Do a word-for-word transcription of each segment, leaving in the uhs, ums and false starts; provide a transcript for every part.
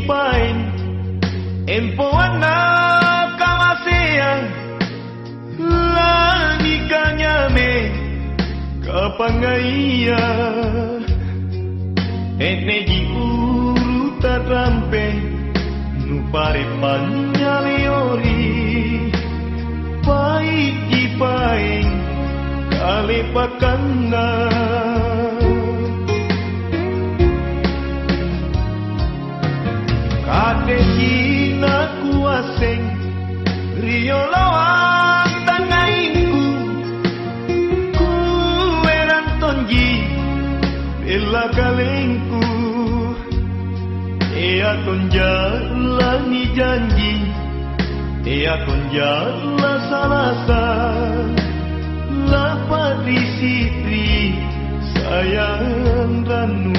pain empo anak kamasea lani kanyame kapangaya ene di uruta rampe nu pare panyaliori pai di pain kale pakana kade kina kuaseng rio lawang tangainku ku eran tonji bela kalengku ea tonjala ni janji ea tonjala salasa lapa di sitri sayang ranu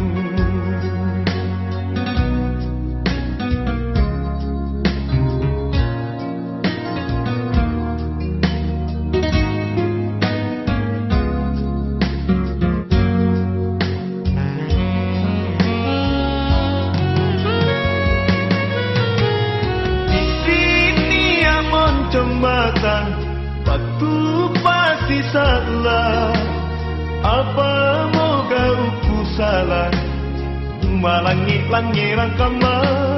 Batu pasti salah. Apa moga aku salah malangi-langi rangkama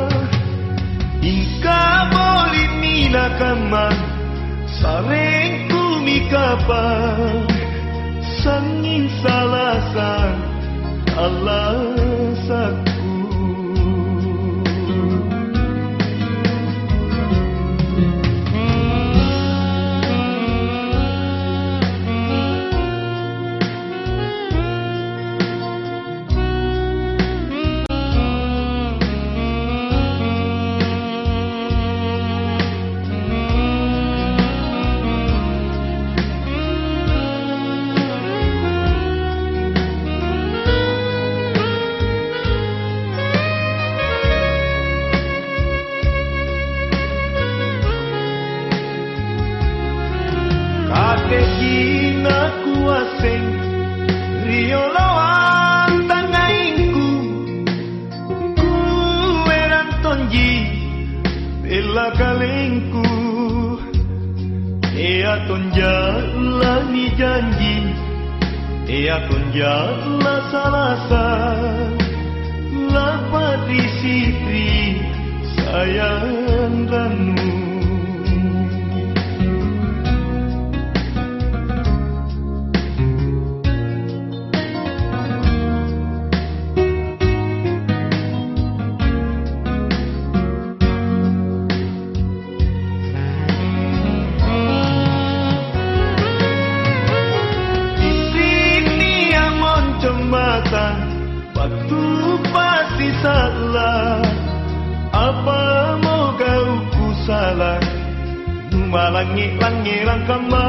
Ingka boleh nina kama Sarengku mikapa Sangin salasa Allah saku Kina kuaseng rio lawang tangainku ku eran tonji bela kalengku ea tonjala ni janji ea tonjala salasa lapa di sitri sayang ranu Batu pasti salah. Apa moga aku salah malangi-langi rangkama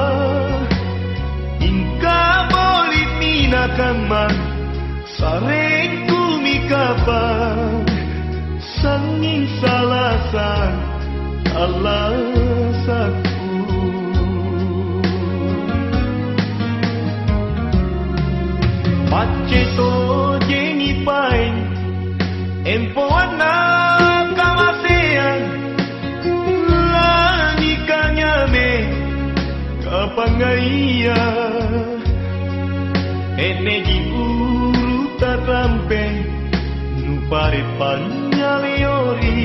Ingka boleh nina kama Sarengku mikapa Sangin salasa Allah saku Paceto jengi pain empo anak kamasean lani kanyame kapangaya ene di uruta rampe nu pare panyaliori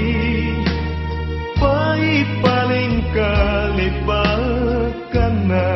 pai paling kali bakana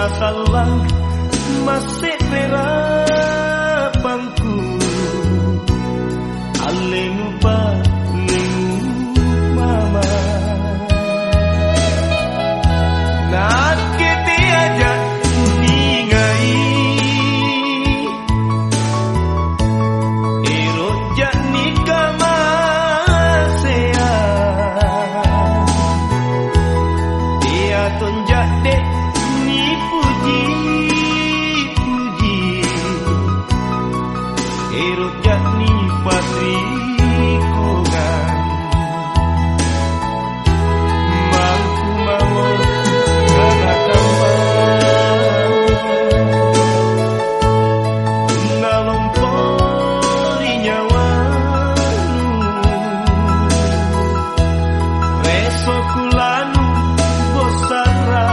salah masih terapangku alemu palemu mama nak kiti aja ningai erojak nikah masea dia tonjak dek ni puji puji erojak ni patri kongan mampu mau karena kembang nalompori nyawanu reso kulanu bosara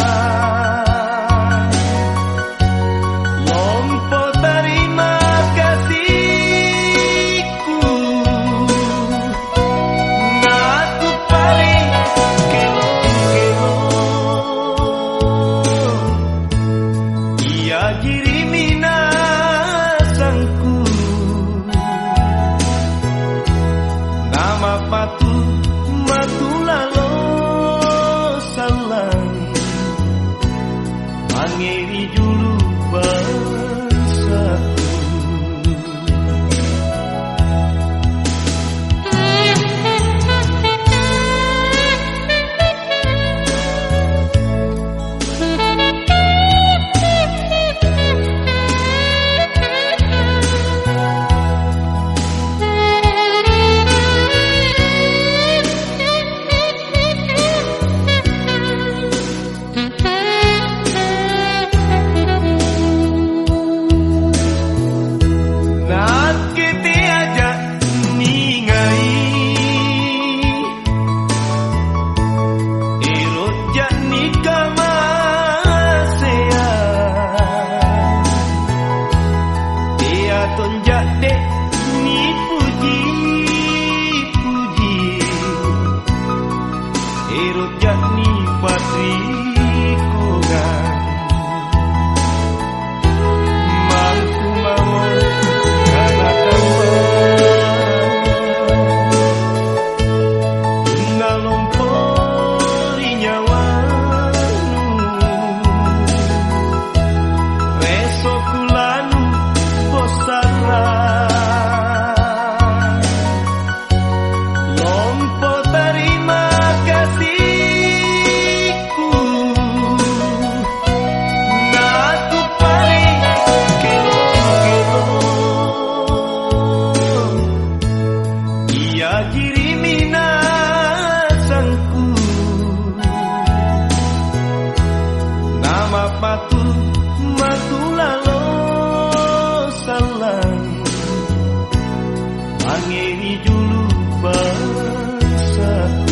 lompo terima kasihku ngaku paling kelo-kelo ia jiri minasangku nama patu matulalo salang mangeri julu bangsaku nak kiti aja ningai erojak nikah masea dia tonjak dek ni puji puji erojak ni patri kongan mampu mau karena kembang nalompori nyawanu reso kulanu bosara lompo terima kasihku ngaku paling kelo-kelo ia jiri minasangku nama patu matulalo salang mangeri julu bangsaku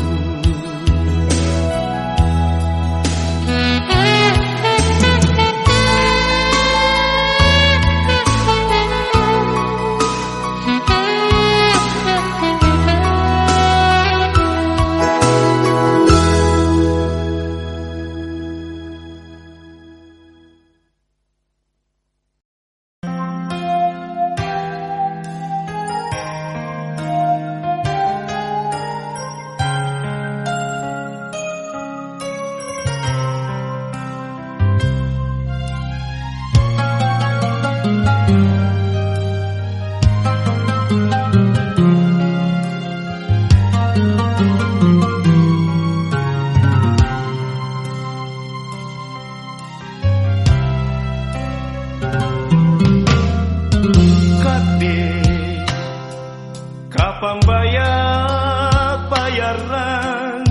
kapan bayar bayaran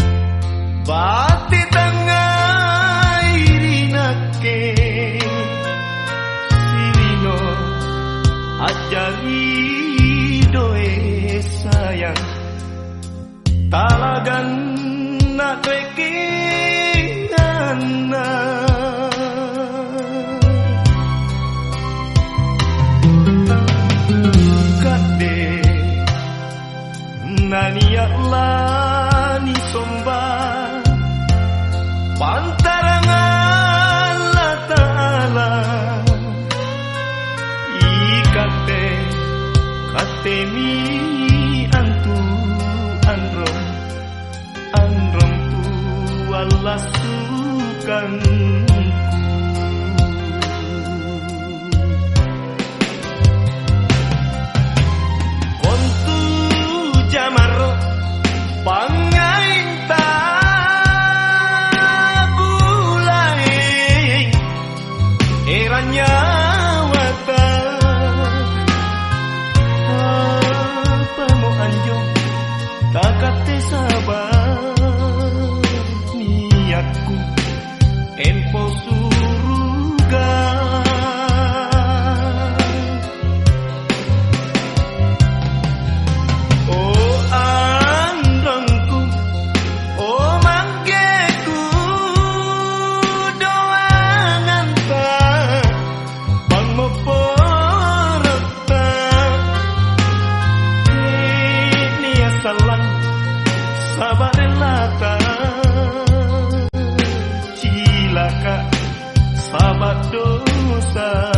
bati tengah irinake sirino ajari doe sayang talagan nak rekinana nania lani somba pantarangan sukan. Kontu jamaro pangain tabulai eranya wata apa mau anjo takate sabar niatku empo suruga. Oh andongku, oh manggeku, doangan tak bang moporota ini asalan sabar lata cilaka sabar dosaku.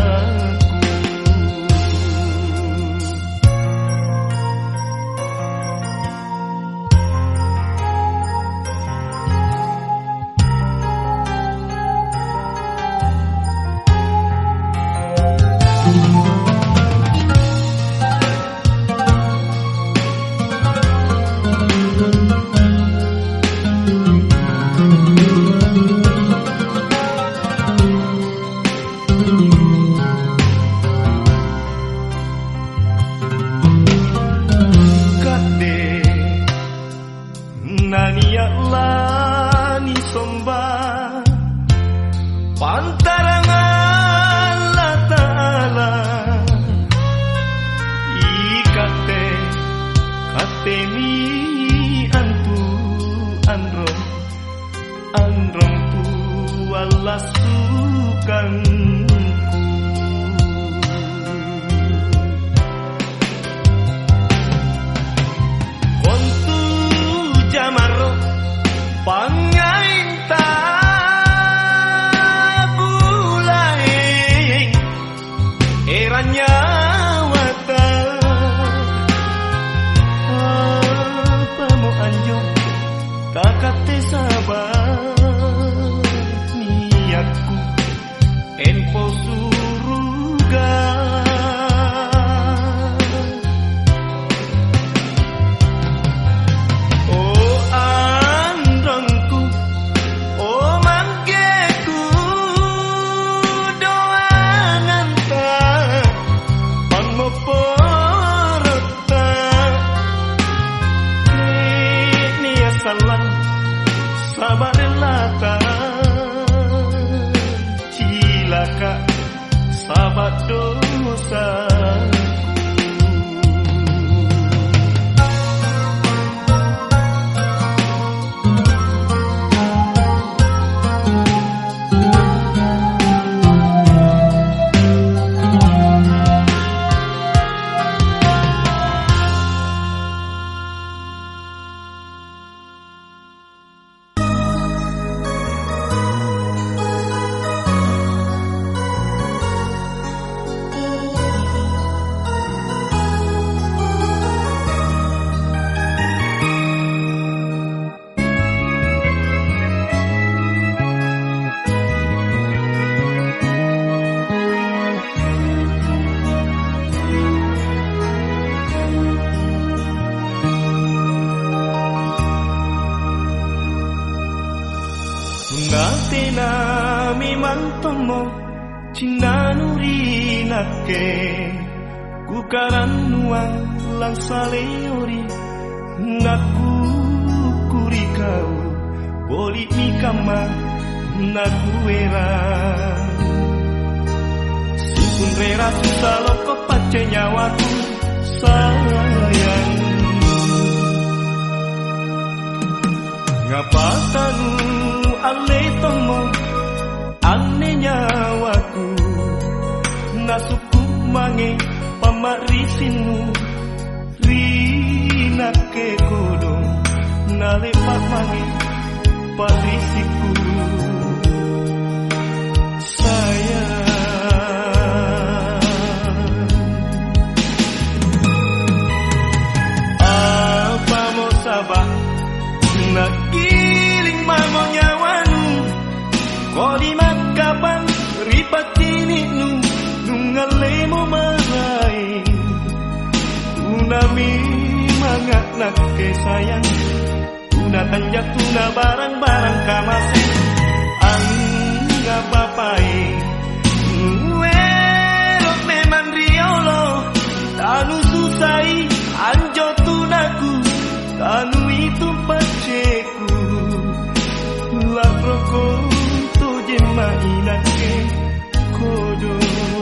Nania lani somba pantarang Allah Ta'ala ikate kate mi antu androm androm tu wala sukan. Pangain tabulai eranya wata apa mau anjo takate sabar niatku empo suruga. Sabar lata cilaka sabar dosa. Natena memang tomo cinanuri nake kukaran nuang lang saleori naku kuri kau boli mikama naku era sipun rera susah loko pace nyawaku sayang ngapa tanu ale tomo ane nyawaku nasuku mange pamarisinu rina ke kodong nale pak mange parisiku sayang. Apa mau sabah nagiling mamo nyawanu nak ke sayang tuna tanjak tuna barang-barang kamase angga papai werok memang riolo tanu susai anjo tunaku tanu itu paceku lah roko tu jema inake kodo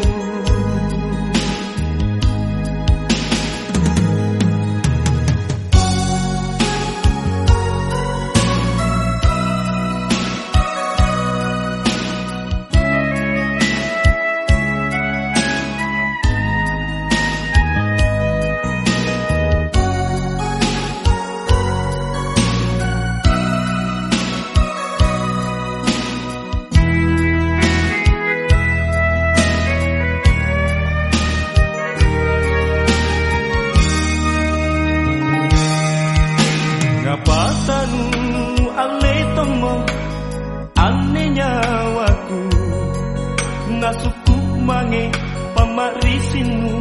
patanu ale tomo ane nyawaku ngasuku mange pamarisinmu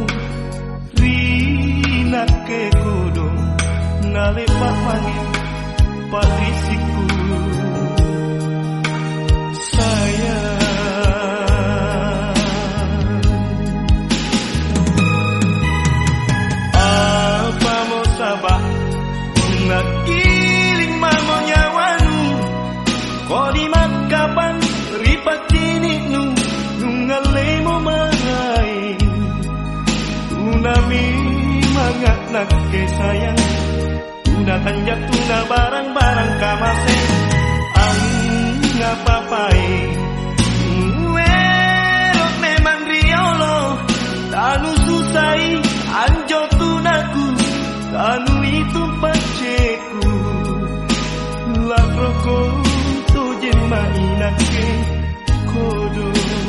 rina ke kodo ngale pamange parisiku sayang apa mau sabah nakiling mamo nyawanu kodi makapan ripat kini nu nungale mo marai tunami mangat nak ke sayang tuna tanjak tuna barang-barang kamase angga papai werok memang riolo tanu susai anjo tunaku tanu itu paceku lah roko tu jema inake kodo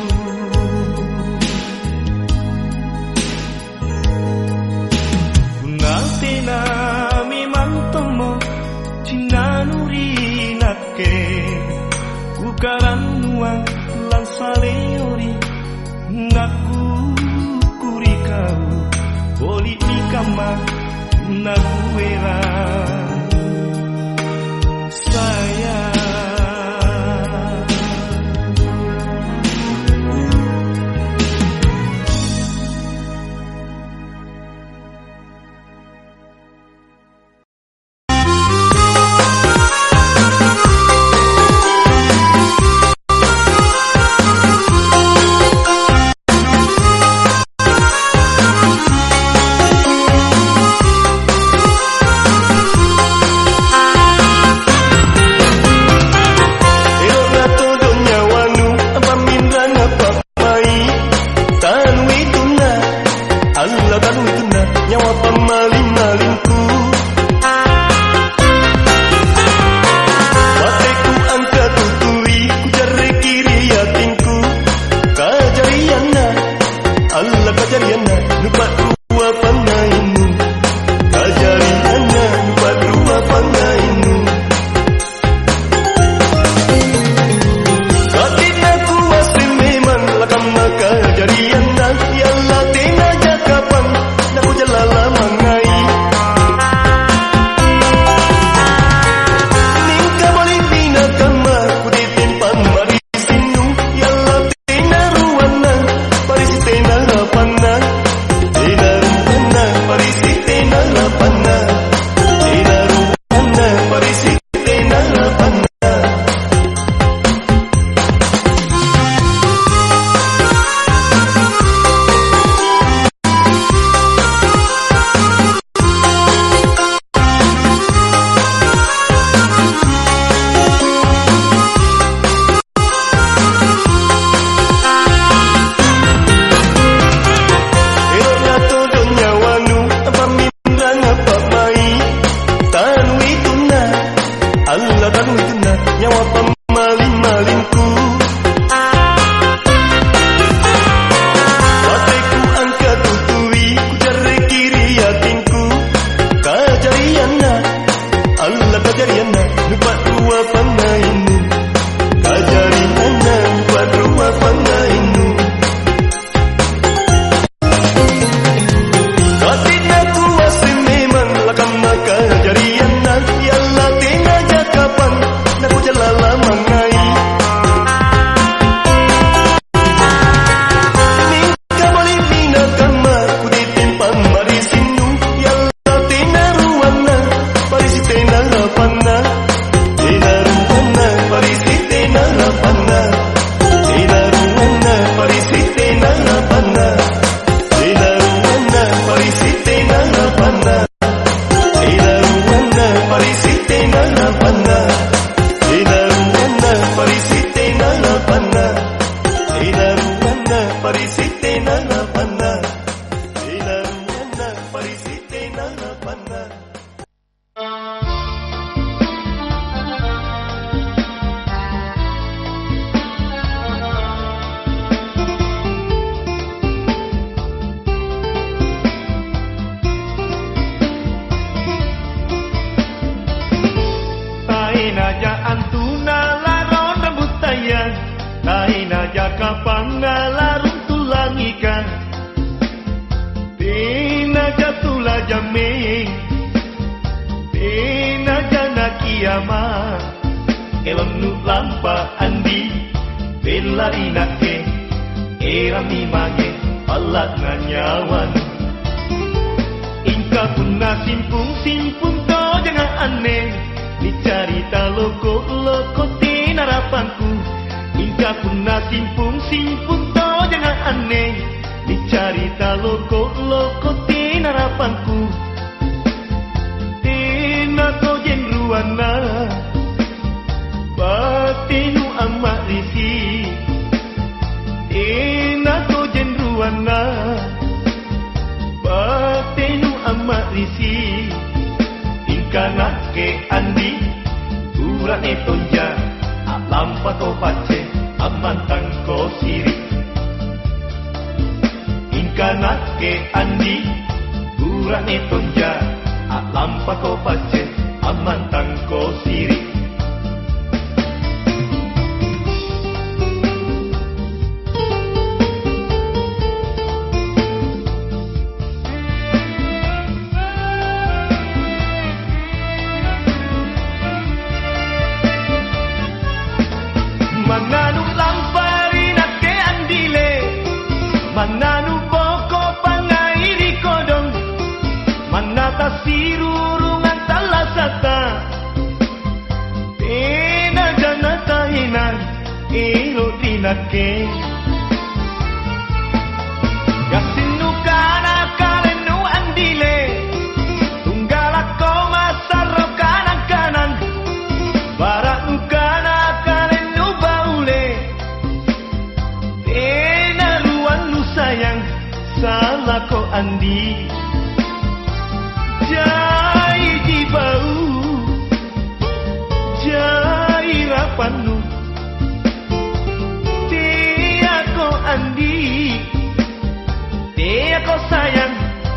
kunatena memang tomo cinanuri nake kukaran nuang lan saleori ngaku kurikau boli mikama naguera sayang taina jaka pangalarung tulangikan tina jatulah jaming tina jana kiamat elon nu lampa andi belari nake era mi mange alat nganyawan ingka punna simpung simpung to jangan aneh dicarita loko loko tina rapanku ingka punna simpung simpung to jangan aneh dicarita loko loko tina rapanku tina to jenruana batinu amat risi tina to jenruana batinu amat risi ingkana ke andi urane tonja alampa to pace amantang ko siri ingkana ke andi urane tonja alampa to pace amantang ko siri Mananu lampari nake andile Mananu boko pangairi kodong Manata sirurungan talasata Tena janata hinan ilo dinake Gasinu kana kalenu andile Tunggalako masaro kanan kanan Barak nukana salah ko andi jai jibau jai rapanu tia ko andi tia ko sayang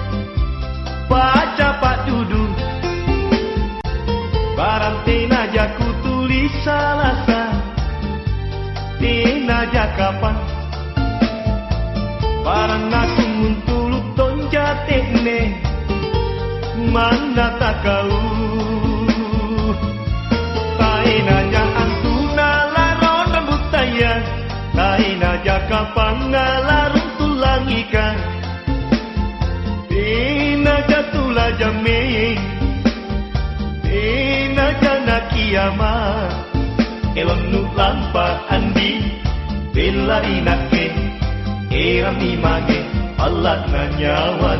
baca pak dudu barang tina jaku tulis salasa tina jakapan barang aku muntuluk tonjatene mana tak kau taina jangan tuna laron rambut tayang taina jaka pangalarung tulangikan tina jatulah jaming tina jana kiamat elon nu lampa andi belari nake era mi mage alat nanyawan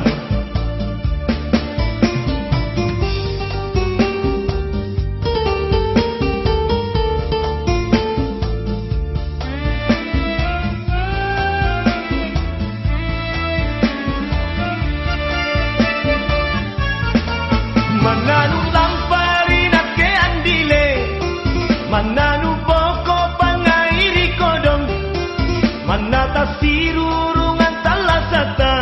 Mananu lampari nake andile Mananu boko pangairi kodong Manata sirurungan talasata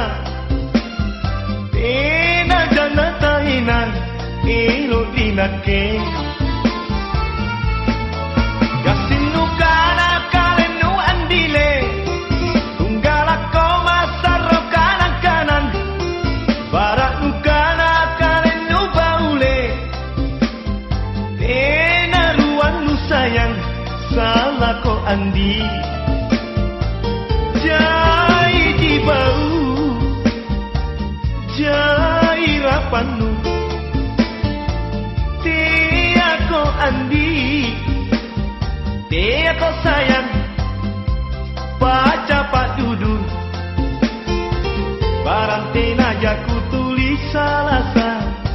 Tena janata hinan ilo dinake Gasinu kana kalenu andile Tunggalako masaro kanan kanan Barak nukana kalenu baule Tena ruan nu sayang salah ko andi jai jibau jai rapanu tia ko andi tia ko sayang baca pak dudu barang tina jaku tulis salasa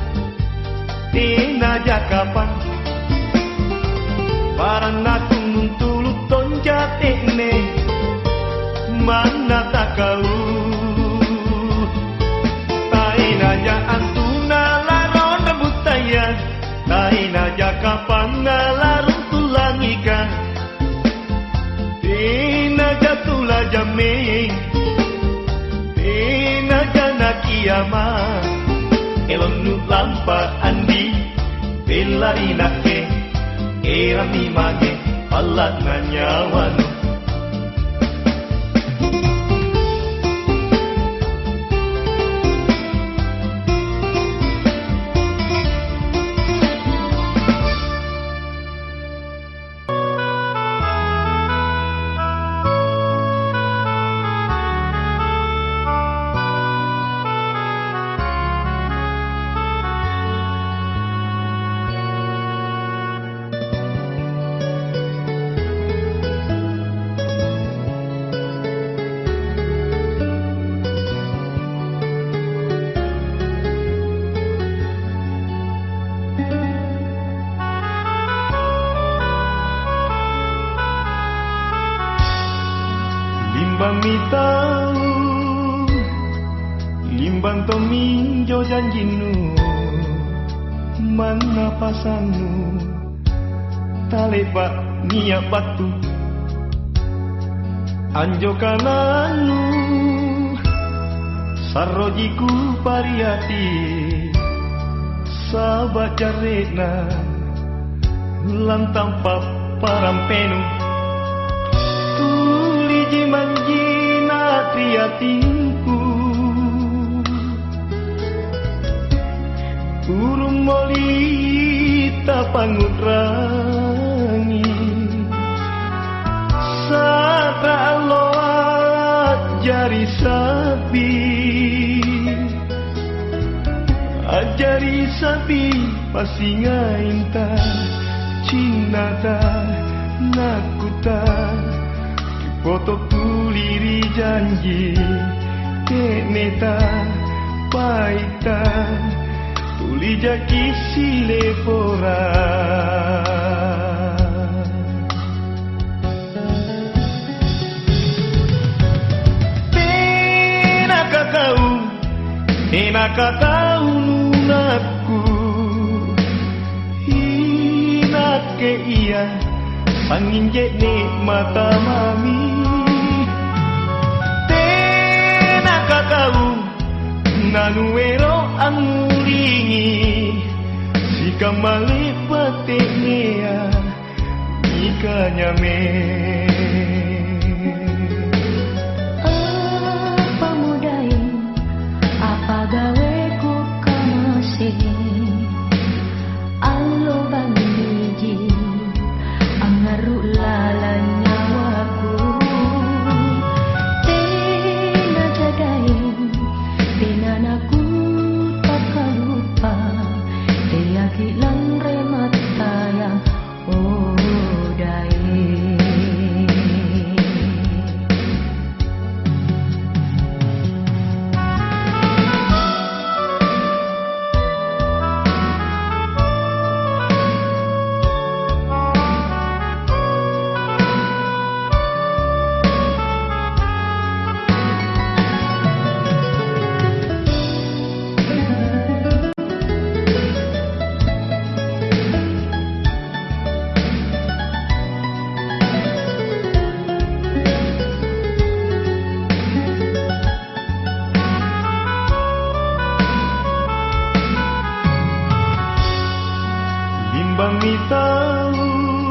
tina jakapan barang aku muntuluk tonjatene mana tak kau taina jangan tuna laron rambut tayang taina jaka pangalarung tulangikan tina jatulah jaming tina jana kiamat elon nu lampa andi belari nake era mi mage alat nanyawan limbang mi tahu limbang to minjo janjinu mana pasanmu talepak niat batu anjo kananu sarrojiku pariati sahabat jarena lantampa parampenu tuli jimanjina triatinku urung molita pangutrangi satra aloat jari sabi ajari sabi pasingainta cinata nakuta foto tuliri janji keneta paita tuli jaki silepora tenaka kau tenaka kau lunaku hinake iya angin jekne mata mami tenaka kau nanuero anguringi sika male patenea ika nyame apa mudai apa gaweku kamasi allo bangiji angaru lalan nyawaku tena jadai tena naku takkan lupa dia kilang remata yang odai limbang mi tahu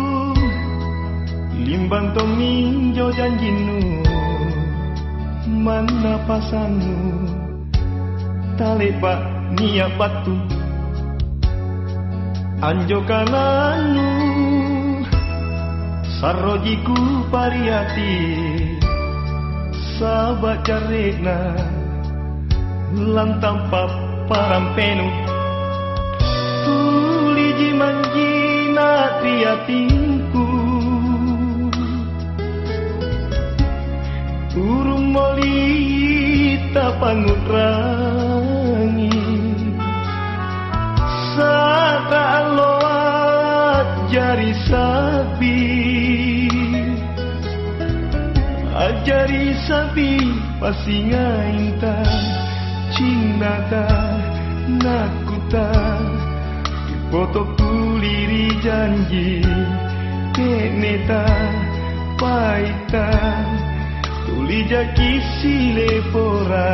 limbang to minjo janjinu mana pasanmu talepak niat batu anjo kananu sarrojiku pariati sahabat jarena lantampa parampenu tuli jimanjina triatinku urung molita pangutrangi satra aloat jari sabi ajari sabi pasingainta cinata nakuta foto tuliri janji keneta paita tuli jaki silepora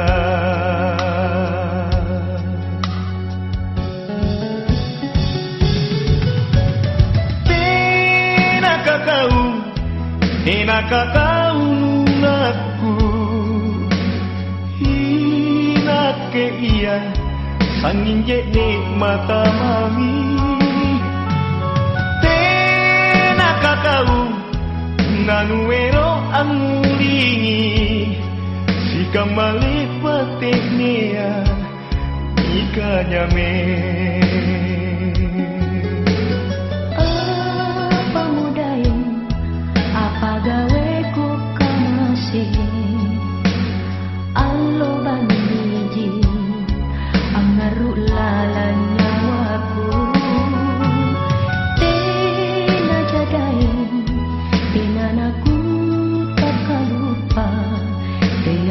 tenaka kau tenaka kau lunaku hinake iya angin jekne mata mami tenaka kau nanuero anguringi sika male patenea ika nyame apa mudai apa gaweku kamasi allo bangiji angaru lalan nyawaku tena jadai tena naku takkan lupa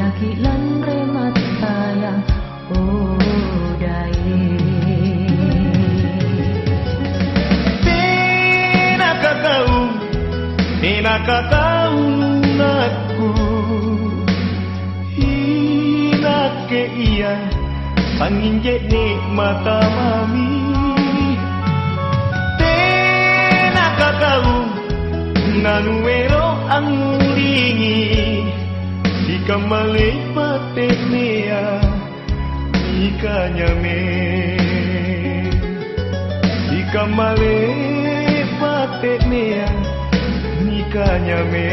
yaki lan remat sayang oh dai Tinaka kau Tinaka kau aku Hinake iya Panginjek nikmat mami Tinaka kau Nanuero ang mulingi Ika malay patenea Ika nyame Ika malay patenea Ika nyame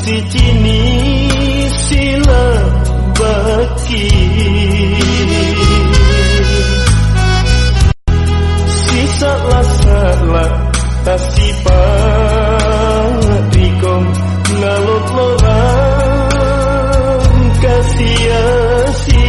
si cini sila baki si salah salah tasipah dikom ngalot lorang kasiasi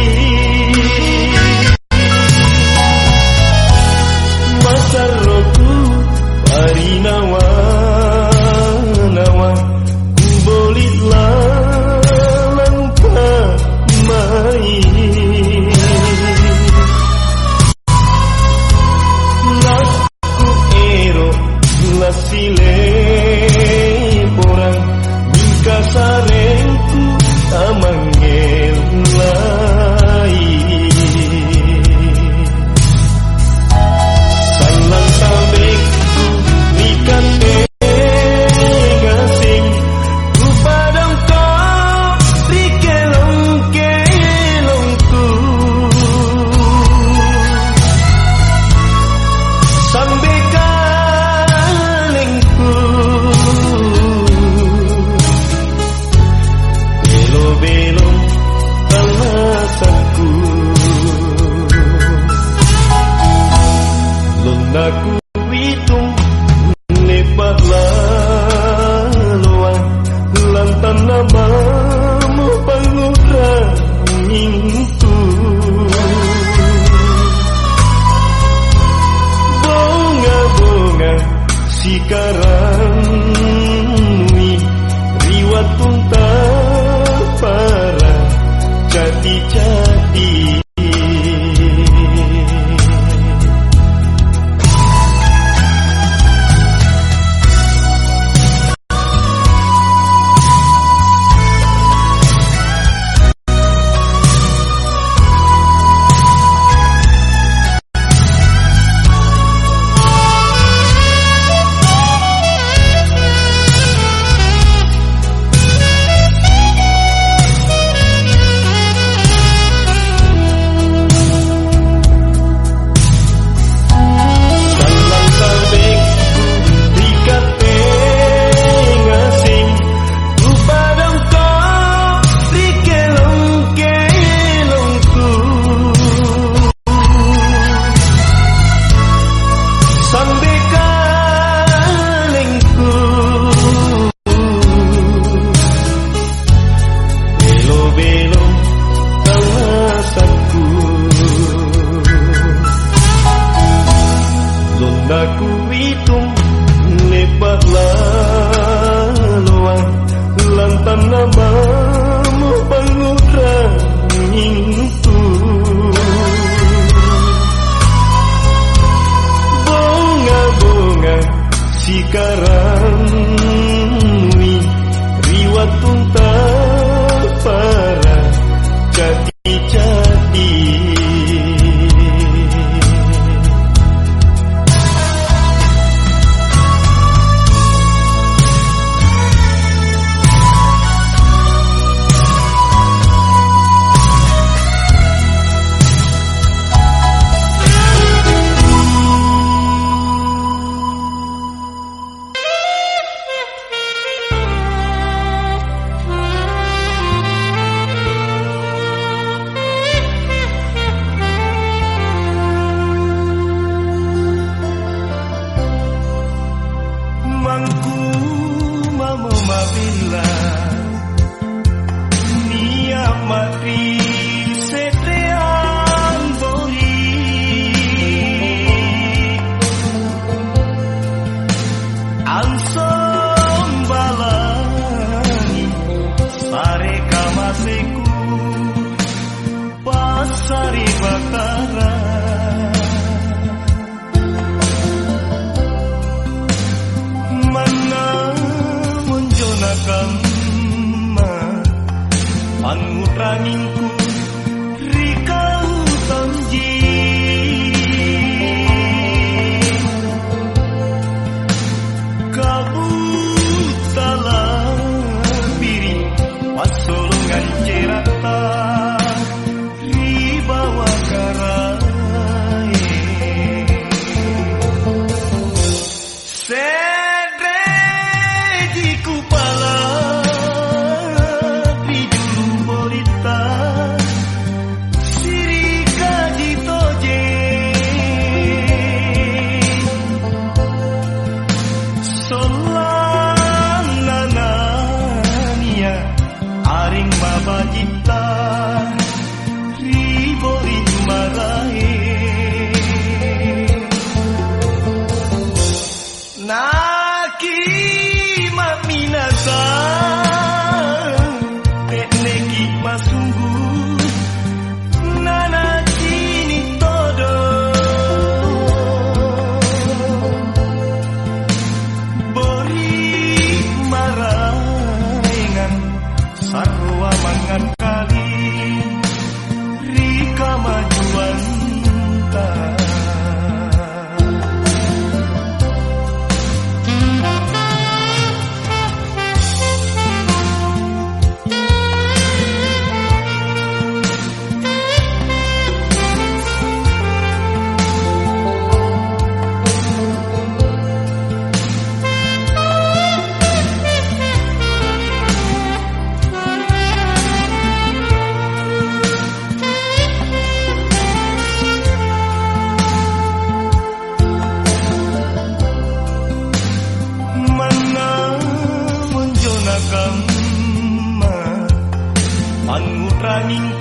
masar roku parinawa nawa bolitlah langkah main laku ero lasile porang bingka sarengku amanggel lain salang tabekku nikan aku hitung lebat laluan lantan namamu panguranginku bunga-bunga sikarang riwat tunta para jati-jati aku hitung lebat laluan lantan namamu panguranginku bunga-bunga sikarang riwat tunta para jati-jati mangku mamo mabila nia mati setrean bori ansom balani sare kamaseku pasari bakara anguranginku rikau tanji kabutala biri pasolongan cerata ribawa karai sedre di kupala angin